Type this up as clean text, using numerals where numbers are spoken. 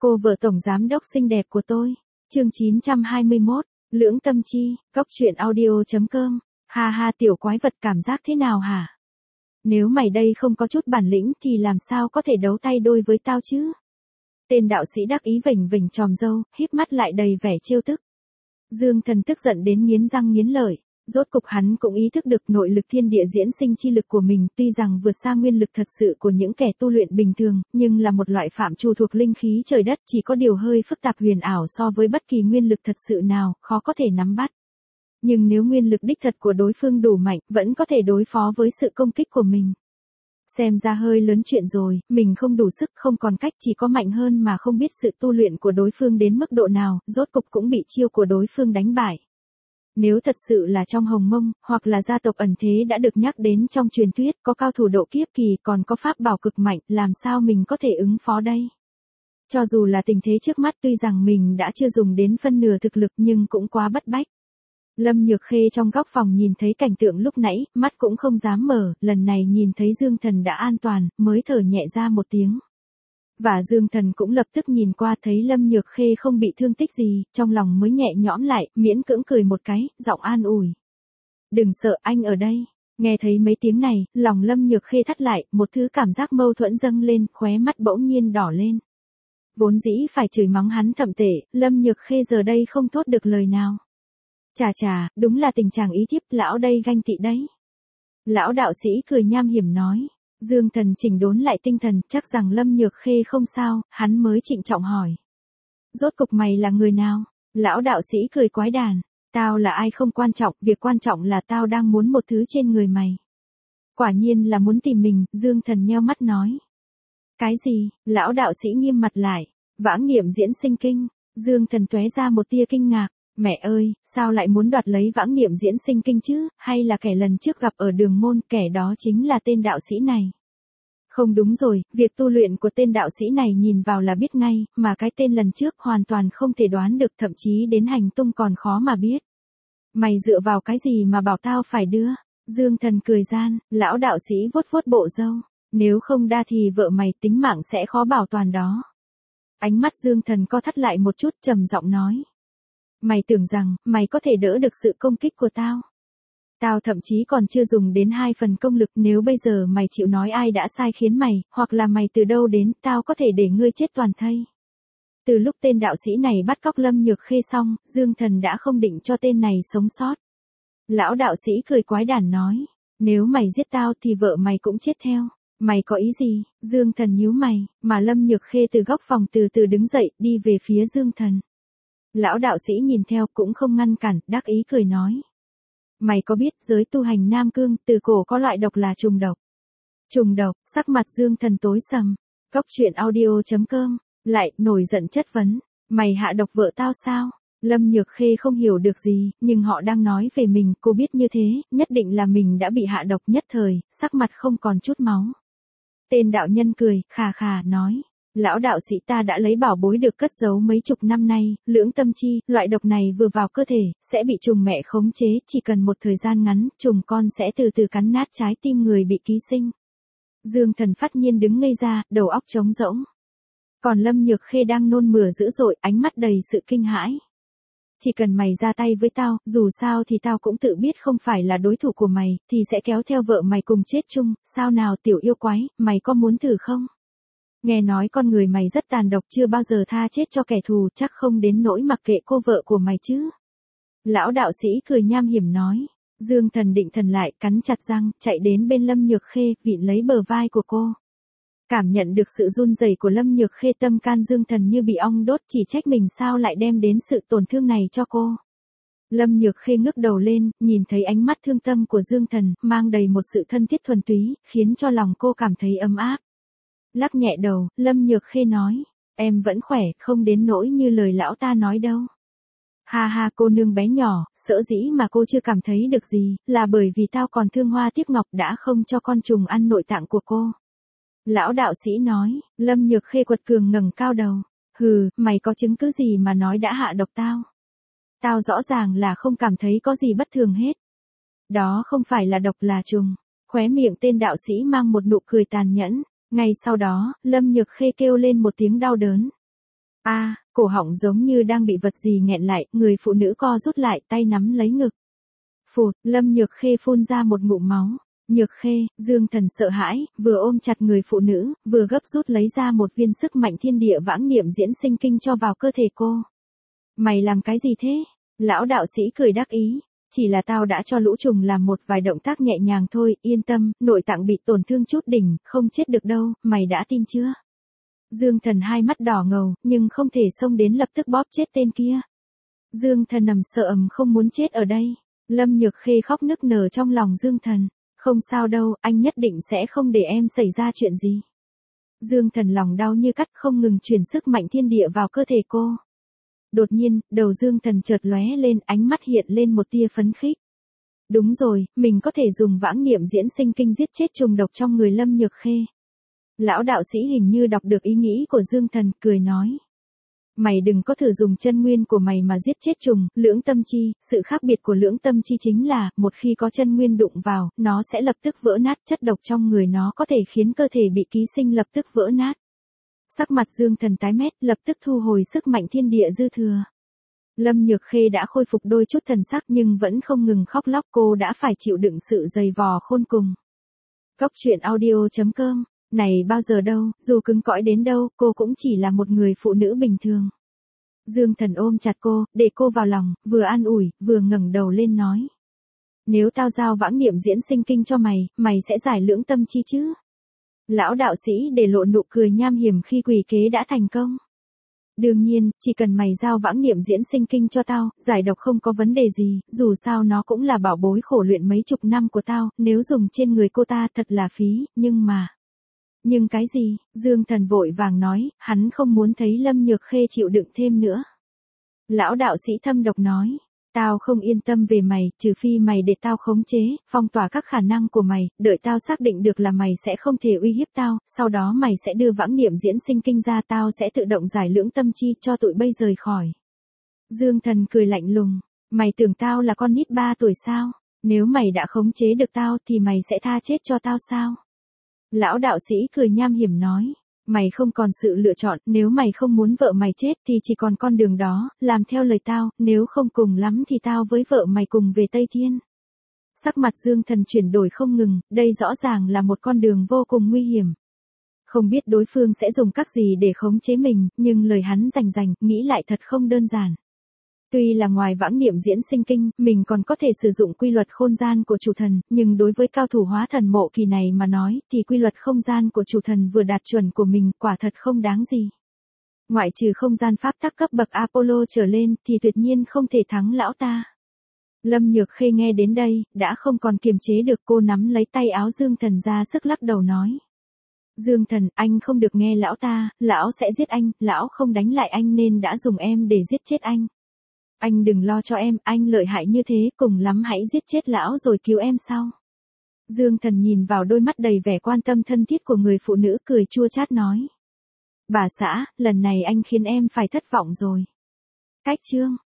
Cô vợ tổng giám đốc xinh đẹp của tôi. Chương 921, Lưỡng Tâm Chi, Cốc truyện audio.com. Ha ha, tiểu quái vật, cảm giác thế nào hả? Nếu mày đây không có chút bản lĩnh thì làm sao có thể đấu tay đôi với tao chứ? Tên đạo sĩ đắc ý vểnh vểnh tròm râu, híp mắt lại đầy vẻ trêu tức. Dương Thần tức giận đến nghiến răng nghiến lợi. Rốt cục hắn cũng ý thức được nội lực thiên địa diễn sinh chi lực của mình, tuy rằng vượt xa nguyên lực thật sự của những kẻ tu luyện bình thường, nhưng là một loại phạm trù thuộc linh khí trời đất, chỉ có điều hơi phức tạp huyền ảo so với bất kỳ nguyên lực thật sự nào, khó có thể nắm bắt. Nhưng nếu nguyên lực đích thật của đối phương đủ mạnh, vẫn có thể đối phó với sự công kích của mình. Xem ra hơi lớn chuyện rồi, mình không đủ sức, không còn cách, chỉ có mạnh hơn mà không biết sự tu luyện của đối phương đến mức độ nào, rốt cục cũng bị chiêu của đối phương đánh bại. Nếu thật sự là trong Hồng Mông, hoặc là gia tộc ẩn thế đã được nhắc đến trong truyền thuyết, có cao thủ độ kiếp kỳ, còn có pháp bảo cực mạnh, làm sao mình có thể ứng phó đây? Cho dù là tình thế trước mắt, tuy rằng mình đã chưa dùng đến phân nửa thực lực nhưng cũng quá bất bách. Lâm Nhược Khê trong góc phòng nhìn thấy cảnh tượng lúc nãy, mắt cũng không dám mở, lần này nhìn thấy Dương Thần đã an toàn, mới thở nhẹ ra một tiếng. Và Dương Thần cũng lập tức nhìn qua, thấy Lâm Nhược Khê không bị thương tích gì, trong lòng mới nhẹ nhõm lại, miễn cưỡng cười một cái, giọng an ủi. Đừng sợ, anh ở đây. Nghe thấy mấy tiếng này, lòng Lâm Nhược Khê thắt lại, một thứ cảm giác mâu thuẫn dâng lên, khóe mắt bỗng nhiên đỏ lên. Vốn dĩ phải chửi mắng hắn thậm tệ, Lâm Nhược Khê giờ đây không thốt được lời nào. Chà, đúng là tình trạng ý thiếp, lão đây ganh tị đấy. Lão đạo sĩ cười nham hiểm nói. Dương Thần chỉnh đốn lại tinh thần, chắc rằng Lâm Nhược Khê không sao, hắn mới trịnh trọng hỏi. Rốt cục mày là người nào? Lão đạo sĩ cười quái đản. Tao là ai không quan trọng, việc quan trọng là tao đang muốn một thứ trên người mày. Quả nhiên là muốn tìm mình, Dương Thần nheo mắt nói. Cái gì? Lão đạo sĩ nghiêm mặt lại. Vãng niệm diễn sinh kinh. Dương Thần tóe ra một tia kinh ngạc. Mẹ ơi, sao lại muốn đoạt lấy vãng niệm diễn sinh kinh chứ, hay là kẻ lần trước gặp ở đường môn, kẻ đó chính là tên đạo sĩ này. Không đúng rồi, việc tu luyện của tên đạo sĩ này nhìn vào là biết ngay, mà cái tên lần trước hoàn toàn không thể đoán được, thậm chí đến hành tung còn khó mà biết. Mày dựa vào cái gì mà bảo tao phải đưa? Dương Thần cười gian, lão đạo sĩ vuốt vuốt bộ râu. Nếu không đa thì vợ mày tính mạng sẽ khó bảo toàn đó. Ánh mắt Dương Thần co thắt lại một chút, trầm giọng nói. Mày tưởng rằng, mày có thể đỡ được sự công kích của tao. Tao thậm chí còn chưa dùng đến 2 phần công lực, nếu bây giờ mày chịu nói ai đã sai khiến mày, hoặc là mày từ đâu đến, tao có thể để ngươi chết toàn thây. Từ lúc tên đạo sĩ này bắt cóc Lâm Nhược Khê xong, Dương Thần đã không định cho tên này sống sót. Lão đạo sĩ cười quái đản nói, nếu mày giết tao thì vợ mày cũng chết theo. Mày có ý gì? Dương Thần nhíu mày, mà Lâm Nhược Khê từ góc phòng từ từ đứng dậy, đi về phía Dương Thần. Lão đạo sĩ nhìn theo cũng không ngăn cản, đắc ý cười nói. Mày có biết giới tu hành Nam Cương, từ cổ có loại độc là trùng độc. Trùng độc, sắc mặt Dương Thần tối sầm. Cốc truyện audio.com, lại, nổi giận chất vấn. Mày hạ độc vợ tao sao? Lâm Nhược Khê không hiểu được gì, nhưng họ đang nói về mình, cô biết như thế, nhất định là mình đã bị hạ độc, nhất thời, sắc mặt không còn chút máu. Tên đạo nhân cười, khà khà, nói. Lão đạo sĩ, ta đã lấy bảo bối được cất giấu mấy chục năm nay, lưỡng tâm chi, loại độc này vừa vào cơ thể, sẽ bị trùng mẹ khống chế, chỉ cần một thời gian ngắn, trùng con sẽ từ từ cắn nát trái tim người bị ký sinh. Dương Thần phát nhiên đứng ngây ra, đầu óc trống rỗng. Còn Lâm Nhược Khê đang nôn mửa dữ dội, ánh mắt đầy sự kinh hãi. Chỉ cần mày ra tay với tao, dù sao thì tao cũng tự biết không phải là đối thủ của mày, thì sẽ kéo theo vợ mày cùng chết chung, sao nào tiểu yêu quái, mày có muốn thử không? Nghe nói con người mày rất tàn độc, chưa bao giờ tha chết cho kẻ thù, chắc không đến nỗi mặc kệ cô vợ của mày chứ. Lão đạo sĩ cười nham hiểm nói. Dương Thần định thần lại, cắn chặt răng, chạy đến bên Lâm Nhược Khê, vịn lấy bờ vai của cô. Cảm nhận được sự run rẩy của Lâm Nhược Khê, tâm can Dương Thần như bị ong đốt, chỉ trách mình sao lại đem đến sự tổn thương này cho cô. Lâm Nhược Khê ngước đầu lên, nhìn thấy ánh mắt thương tâm của Dương Thần, mang đầy một sự thân thiết thuần túy, khiến cho lòng cô cảm thấy ấm áp. Lắc nhẹ đầu, Lâm Nhược Khê nói, em vẫn khỏe, không đến nỗi như lời lão ta nói đâu. Ha ha, cô nương bé nhỏ, sợ dĩ mà cô chưa cảm thấy được gì, là bởi vì tao còn thương hoa tiếc ngọc đã không cho con trùng ăn nội tạng của cô. Lão đạo sĩ nói. Lâm Nhược Khê quật cường ngẩng cao đầu. Hừ, mày có chứng cứ gì mà nói đã hạ độc tao? Tao rõ ràng là không cảm thấy có gì bất thường hết. Đó không phải là độc là trùng. Khóe miệng tên đạo sĩ mang một nụ cười tàn nhẫn. Ngay sau đó, Lâm Nhược Khê kêu lên một tiếng đau đớn. Cổ họng giống như đang bị vật gì nghẹn lại, người phụ nữ co rút lại, tay nắm lấy ngực. Phụt, Lâm Nhược Khê phun ra một ngụm máu. Nhược Khê, Dương Thần sợ hãi, vừa ôm chặt người phụ nữ, vừa gấp rút lấy ra một viên sức mạnh thiên địa vãng niệm diễn sinh kinh cho vào cơ thể cô. Mày làm cái gì thế? Lão đạo sĩ cười đắc ý. Chỉ là tao đã cho lũ trùng làm một vài động tác nhẹ nhàng thôi, yên tâm, nội tạng bị tổn thương chút đỉnh, không chết được đâu, mày đã tin chưa? Dương Thần hai mắt đỏ ngầu, nhưng không thể xông đến lập tức bóp chết tên kia. Dương Thần nằm sợ không muốn chết ở đây. Lâm Nhược Khê khóc nức nở trong lòng Dương Thần. Không sao đâu, anh nhất định sẽ không để em xảy ra chuyện gì. Dương Thần lòng đau như cắt không ngừng truyền sức mạnh thiên địa vào cơ thể cô. Đột nhiên, đầu Dương Thần chợt lóe lên, ánh mắt hiện lên một tia phấn khích. Đúng rồi, mình có thể dùng vãng niệm diễn sinh kinh giết chết trùng độc trong người Lâm Nhược Khê. Lão đạo sĩ hình như đọc được ý nghĩ của Dương Thần, cười nói. Mày đừng có thử dùng chân nguyên của mày mà giết chết trùng, lưỡng tâm chi, sự khác biệt của lưỡng tâm chi chính là, một khi có chân nguyên đụng vào, nó sẽ lập tức vỡ nát, chất độc trong người nó có thể khiến cơ thể bị ký sinh lập tức vỡ nát. Sắc mặt Dương Thần tái mét, lập tức thu hồi sức mạnh thiên địa dư thừa. Lâm Nhược Khê đã khôi phục đôi chút thần sắc nhưng vẫn không ngừng khóc lóc, cô đã phải chịu đựng sự dày vò khôn cùng. Cốc truyện audio.com. Này bao giờ đâu, dù cứng cỏi đến đâu, cô cũng chỉ là một người phụ nữ bình thường. Dương Thần ôm chặt cô, để cô vào lòng, vừa an ủi, vừa ngẩng đầu lên nói. Nếu tao giao vãng niệm diễn sinh kinh cho mày, mày sẽ giải lưỡng tâm chi chứ? Lão đạo sĩ để lộ nụ cười nham hiểm khi quỷ kế đã thành công. Đương nhiên, chỉ cần mày giao vãng niệm diễn sinh kinh cho tao, giải độc không có vấn đề gì, dù sao nó cũng là bảo bối khổ luyện mấy chục năm của tao, nếu dùng trên người cô ta thật là phí, nhưng mà... Nhưng cái gì? Dương Thần vội vàng nói, hắn không muốn thấy Lâm Nhược Khê chịu đựng thêm nữa. Lão đạo sĩ thâm độc nói, tao không yên tâm về mày, trừ phi mày để tao khống chế, phong tỏa các khả năng của mày, đợi tao xác định được là mày sẽ không thể uy hiếp tao, sau đó mày sẽ đưa vãng niệm diễn sinh kinh ra, tao sẽ tự động giải lưỡng tâm chi cho tụi bây rời khỏi. Dương Thần cười lạnh lùng, mày tưởng tao là con nít 3 tuổi sao? Nếu mày đã khống chế được tao thì mày sẽ tha chết cho tao sao? Lão đạo sĩ cười nham hiểm nói, mày không còn sự lựa chọn, nếu mày không muốn vợ mày chết thì chỉ còn con đường đó, làm theo lời tao, nếu không cùng lắm thì tao với vợ mày cùng về Tây Thiên. Sắc mặt Dương Thần chuyển đổi không ngừng, đây rõ ràng là một con đường vô cùng nguy hiểm. Không biết đối phương sẽ dùng các gì để khống chế mình, nhưng lời hắn rành, nghĩ lại thật không đơn giản. Tuy là ngoài vãng niệm diễn sinh kinh, mình còn có thể sử dụng quy luật không gian của chủ thần, nhưng đối với cao thủ hóa thần mộ kỳ này mà nói, thì quy luật không gian của chủ thần vừa đạt chuẩn của mình, quả thật không đáng gì. Ngoại trừ không gian pháp tắc cấp bậc Apollo trở lên, thì tuyệt nhiên không thể thắng lão ta. Lâm Nhược Khê nghe đến đây, đã không còn kiềm chế được, cô nắm lấy tay áo Dương Thần ra sức lắc đầu nói. Dương Thần, anh không được nghe lão ta, lão sẽ giết anh, lão không đánh lại anh nên đã dùng em để giết chết anh. Anh đừng lo cho em, anh lợi hại như thế, cùng lắm hãy giết chết lão rồi cứu em sau. Dương Thần nhìn vào đôi mắt đầy vẻ quan tâm thân thiết của người phụ nữ, cười chua chát nói. Bà xã, lần này anh khiến em phải thất vọng rồi. Cách chương.